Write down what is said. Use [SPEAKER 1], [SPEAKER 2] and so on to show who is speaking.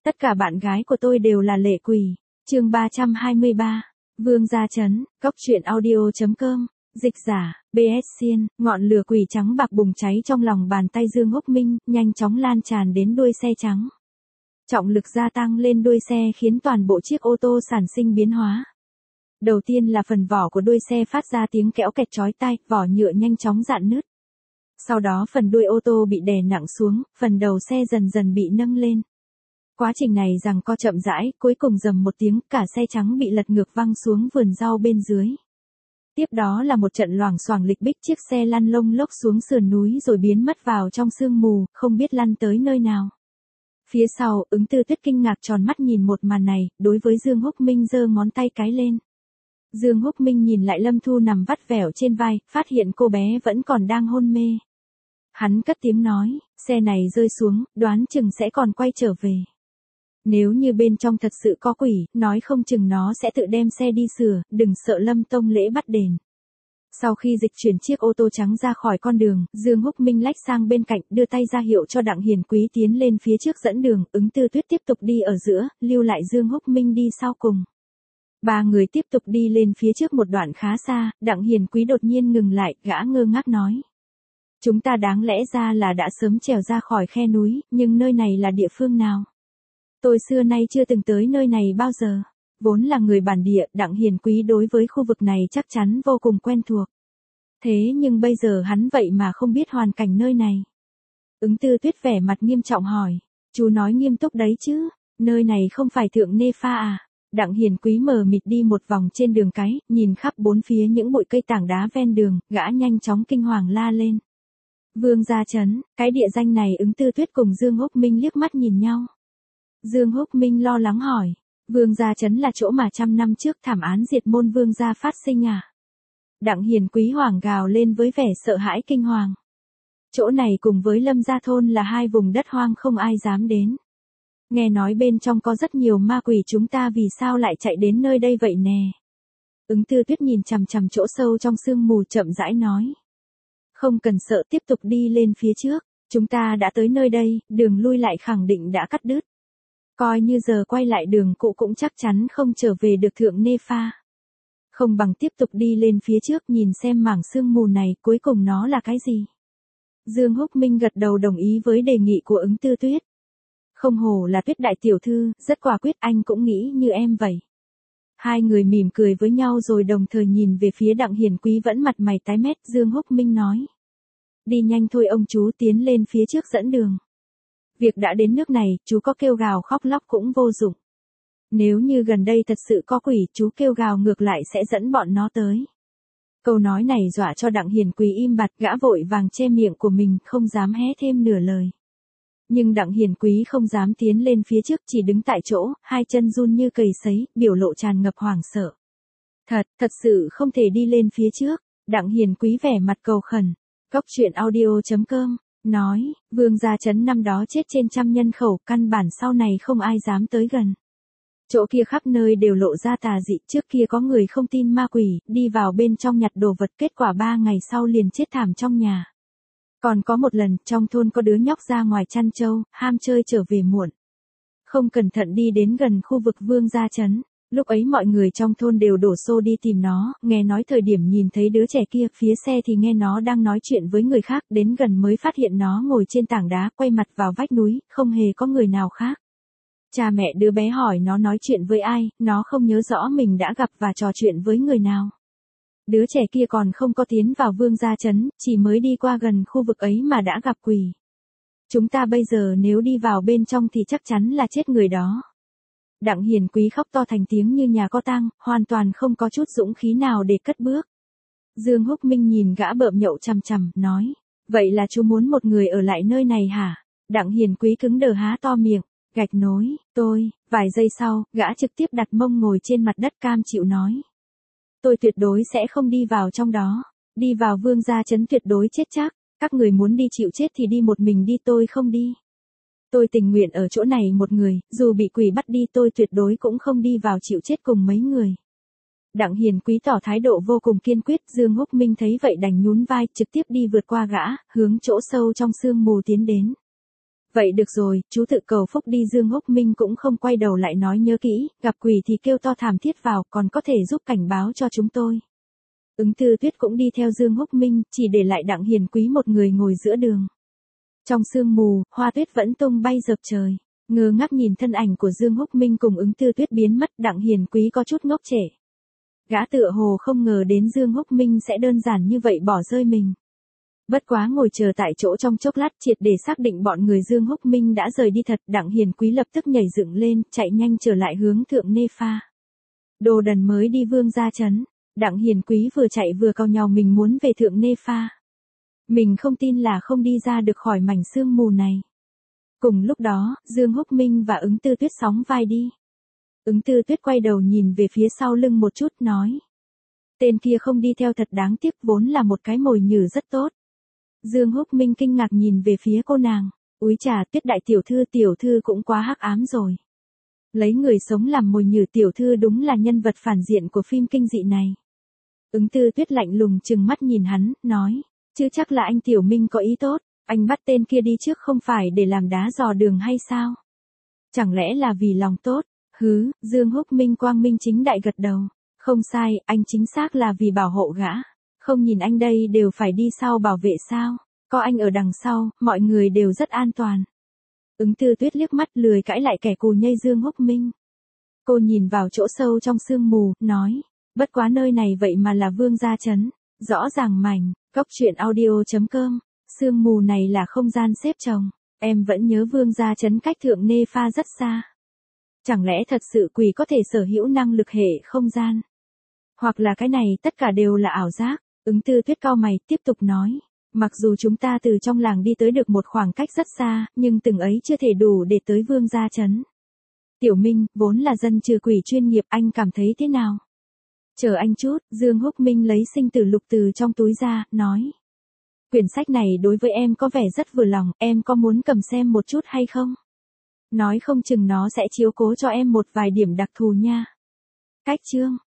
[SPEAKER 1] Tất cả bạn gái của tôi đều là lệ quỷ. Chương 323. Vương Gia Trấn, Cốc truyện audio.com. Dịch giả, BS Xiên, ngọn lửa quỷ trắng bạc bùng cháy trong lòng bàn tay Dương Húc Minh, nhanh chóng lan tràn đến đuôi xe trắng. Trọng lực gia tăng lên đuôi xe khiến toàn bộ chiếc ô tô sản sinh biến hóa. Đầu tiên là phần vỏ của đuôi xe phát ra tiếng kẽo kẹt chói tai, vỏ nhựa nhanh chóng rạn nứt. Sau đó phần đuôi ô tô bị đè nặng xuống, phần đầu xe dần dần bị nâng lên. Quá trình này giằng co chậm rãi, cuối cùng rầm một tiếng, cả xe trắng bị lật ngược văng xuống vườn rau bên dưới. Tiếp đó là một trận loảng xoảng lịch bích, chiếc xe lăn lông lốc xuống sườn núi rồi biến mất vào trong sương mù, không biết lăn tới nơi nào. Phía sau, Ứng Tư Tuyết kinh ngạc tròn mắt nhìn một màn này, đối với Dương Húc Minh giơ ngón tay cái lên. Dương Húc Minh nhìn lại Lâm Thu nằm vắt vẻo trên vai, phát hiện cô bé vẫn còn đang hôn mê. Hắn cất tiếng nói, xe này rơi xuống, đoán chừng sẽ còn quay trở về. Nếu như bên trong thật sự có quỷ, nói không chừng nó sẽ tự đem xe đi sửa, đừng sợ Lâm tông lễ bắt đền. Sau khi dịch chuyển chiếc ô tô trắng ra khỏi con đường, Dương Húc Minh lách sang bên cạnh, đưa tay ra hiệu cho Đặng Hiền Quý tiến lên phía trước dẫn đường, Ứng Tư Tuyết tiếp tục đi ở giữa, lưu lại Dương Húc Minh đi sau cùng. Ba người tiếp tục đi lên phía trước một đoạn khá xa, Đặng Hiền Quý đột nhiên ngừng lại, gã ngơ ngác nói. Chúng ta đáng lẽ ra là đã sớm trèo ra khỏi khe núi, nhưng nơi này là địa phương nào? Tôi xưa nay chưa từng tới nơi này bao giờ. Vốn là người bản địa, Đặng Hiền Quý đối với khu vực này chắc chắn vô cùng quen thuộc. Thế nhưng bây giờ hắn vậy mà không biết hoàn cảnh nơi này. Ứng Tư Tuyết vẻ mặt nghiêm trọng hỏi. Chú nói nghiêm túc đấy chứ, nơi này không phải Thượng Nê Pha à? Đặng Hiền Quý mờ mịt đi một vòng trên đường cái, nhìn khắp bốn phía những bụi cây tảng đá ven đường, gã nhanh chóng kinh hoàng la lên. Vương Gia Trấn, cái địa danh này. Ứng Tư Tuyết cùng Dương Húc Minh liếc mắt nhìn nhau. Dương Húc Minh lo lắng hỏi. Vương Gia Trấn là chỗ mà 100 năm trước thảm án diệt môn Vương Gia phát sinh à? Đặng Hiền Quý hoảng gào lên với vẻ sợ hãi kinh hoàng. Chỗ này cùng với Lâm Gia Thôn là hai vùng đất hoang không ai dám đến. Nghe nói bên trong có rất nhiều ma quỷ, chúng ta vì sao lại chạy đến nơi đây vậy nè? Ứng Tư Tuyết nhìn chằm chằm chỗ sâu trong sương mù chậm rãi nói. Không cần sợ, tiếp tục đi lên phía trước, chúng ta đã tới nơi đây, đường lui lại khẳng định đã cắt đứt. Coi như giờ quay lại đường cũ cũng chắc chắn không trở về được Thượng Nê Pha. Không bằng tiếp tục đi lên phía trước nhìn xem mảng sương mù này cuối cùng nó là cái gì. Dương Húc Minh gật đầu đồng ý với đề nghị của Ứng Tư Tuyết. Không hổ là Tuyết đại tiểu thư, rất quả quyết, anh cũng nghĩ như em vậy. Hai người mỉm cười với nhau rồi đồng thời nhìn về phía Đặng Hiền Quý vẫn mặt mày tái mét. Dương Húc Minh nói. Đi nhanh thôi ông chú, tiến lên phía trước dẫn đường. Việc đã đến nước này, chú có kêu gào khóc lóc cũng vô dụng. Nếu như gần đây thật sự có quỷ, chú kêu gào ngược lại sẽ dẫn bọn nó tới. Câu nói này dọa cho Đặng Hiền Quý im bặt, gã vội vàng che miệng của mình, không dám hé thêm nửa lời. Nhưng Đặng Hiền Quý không dám tiến lên phía trước, chỉ đứng tại chỗ, hai chân run như cầy sấy, biểu lộ tràn ngập hoảng sợ. Thật sự không thể đi lên phía trước. Đặng Hiền Quý vẻ mặt cầu khẩn. Cốc truyện audio.com nói, Vương Gia Trấn năm đó chết trên 100 nhân khẩu, căn bản sau này không ai dám tới gần. Chỗ kia khắp nơi đều lộ ra tà dị, trước kia có người không tin ma quỷ, đi vào bên trong nhặt đồ vật, kết quả 3 ngày sau liền chết thảm trong nhà. Còn có một lần, trong thôn có đứa nhóc ra ngoài chăn trâu, ham chơi trở về muộn. Không cẩn thận đi đến gần khu vực Vương Gia Trấn. Lúc ấy mọi người trong thôn đều đổ xô đi tìm nó, nghe nói thời điểm nhìn thấy đứa trẻ kia, phía xe thì nghe nó đang nói chuyện với người khác, đến gần mới phát hiện nó ngồi trên tảng đá, quay mặt vào vách núi, không hề có người nào khác. Cha mẹ đứa bé hỏi nó nói chuyện với ai, nó không nhớ rõ mình đã gặp và trò chuyện với người nào. Đứa trẻ kia còn không có tiến vào Vương Gia Trấn, chỉ mới đi qua gần khu vực ấy mà đã gặp quỷ. Chúng ta bây giờ nếu đi vào bên trong thì chắc chắn là chết người đó. Đặng Hiền Quý khóc to thành tiếng như nhà có tang, hoàn toàn không có chút dũng khí nào để cất bước. Dương Húc Minh nhìn gã bợm nhậu chằm chằm, nói, vậy là chú muốn một người ở lại nơi này hả? Đặng Hiền Quý cứng đờ há to miệng, gạch nối, tôi. Vài giây sau, gã trực tiếp đặt mông ngồi trên mặt đất cam chịu nói. Tôi tuyệt đối sẽ không đi vào trong đó, đi vào Vương Gia Trấn tuyệt đối chết chắc, các người muốn đi chịu chết thì đi một mình đi, tôi không đi. Tôi tình nguyện ở chỗ này một người, dù bị quỷ bắt đi tôi tuyệt đối cũng không đi vào chịu chết cùng mấy người. Đặng Hiền Quý tỏ thái độ vô cùng kiên quyết, Dương Húc Minh thấy vậy đành nhún vai, trực tiếp đi vượt qua gã, hướng chỗ sâu trong sương mù tiến đến. Vậy được rồi, chú tự cầu phúc đi. Dương Húc Minh cũng không quay đầu lại nói nhớ kỹ, gặp quỷ thì kêu to thảm thiết vào, còn có thể giúp cảnh báo cho chúng tôi. Ứng Tư Tuyết cũng đi theo Dương Húc Minh, chỉ để lại Đặng Hiền Quý một người ngồi giữa đường. Trong sương mù, hoa tuyết vẫn tung bay dập trời. Ngơ ngác nhìn thân ảnh của Dương Húc Minh cùng Ứng Tư Tuyết biến mất, Đặng Hiền Quý có chút ngốc trệ. Gã tựa hồ không ngờ đến Dương Húc Minh sẽ đơn giản như vậy bỏ rơi mình. Bất quá ngồi chờ tại chỗ trong chốc lát triệt để xác định bọn người Dương Húc Minh đã rời đi thật, Đặng Hiền Quý lập tức nhảy dựng lên, chạy nhanh trở lại hướng Thượng Nê Pha. Đồ đần mới đi Vương gia trấn. Đặng Hiền Quý vừa chạy vừa cau nhàu mình muốn về Thượng Nê Pha. Mình không tin là không đi ra được khỏi mảnh sương mù này. Cùng lúc đó, Dương Húc Minh và Ứng Tư Tuyết sóng vai đi. Ứng Tư Tuyết quay đầu nhìn về phía sau lưng một chút nói. Tên kia không đi theo thật đáng tiếc, vốn là một cái mồi nhử rất tốt. Dương Húc Minh kinh ngạc nhìn về phía cô nàng. Úi trà, Tuyết đại tiểu thư cũng quá hắc ám rồi. Lấy người sống làm mồi nhử, tiểu thư đúng là nhân vật phản diện của phim kinh dị này. Ứng Tư Tuyết lạnh lùng trừng mắt nhìn hắn, nói. Chứ chắc là anh Tiểu Minh có ý tốt, anh bắt tên kia đi trước không phải để làm đá dò đường hay sao? Chẳng lẽ là vì lòng tốt? Hứ, Dương Húc Minh quang minh chính đại gật đầu. Không sai, anh chính xác là vì bảo hộ gã. Không nhìn anh đây đều phải đi sau bảo vệ sao? Có anh ở đằng sau, mọi người đều rất an toàn. Ứng Tư Tuyết liếc mắt lười cãi lại kẻ cù nhây Dương Húc Minh. Cô nhìn vào chỗ sâu trong sương mù, nói. Bất quá nơi này vậy mà là Vương gia trấn. Rõ ràng mảnh, cóc truyện audio.com. Sương mù này là không gian xếp chồng. Em vẫn nhớ Vương gia trấn cách Thượng Nê Pha rất xa. Chẳng lẽ thật sự quỷ có thể sở hữu năng lực hệ không gian? Hoặc là cái này tất cả đều là ảo giác? Ứng Tư Tuyết cau mày tiếp tục nói. Mặc dù chúng ta từ trong làng đi tới được một khoảng cách rất xa, nhưng từng ấy chưa thể đủ để tới Vương gia trấn. Tiểu Minh, vốn là dân trừ quỷ chuyên nghiệp, anh cảm thấy thế nào? Chờ anh chút, Dương Húc Minh lấy sinh tử lục từ trong túi ra, nói. Quyển sách này đối với em có vẻ rất vừa lòng, em có muốn cầm xem một chút hay không? Nói không chừng nó sẽ chiếu cố cho em một vài điểm đặc thù nha. Cách chương.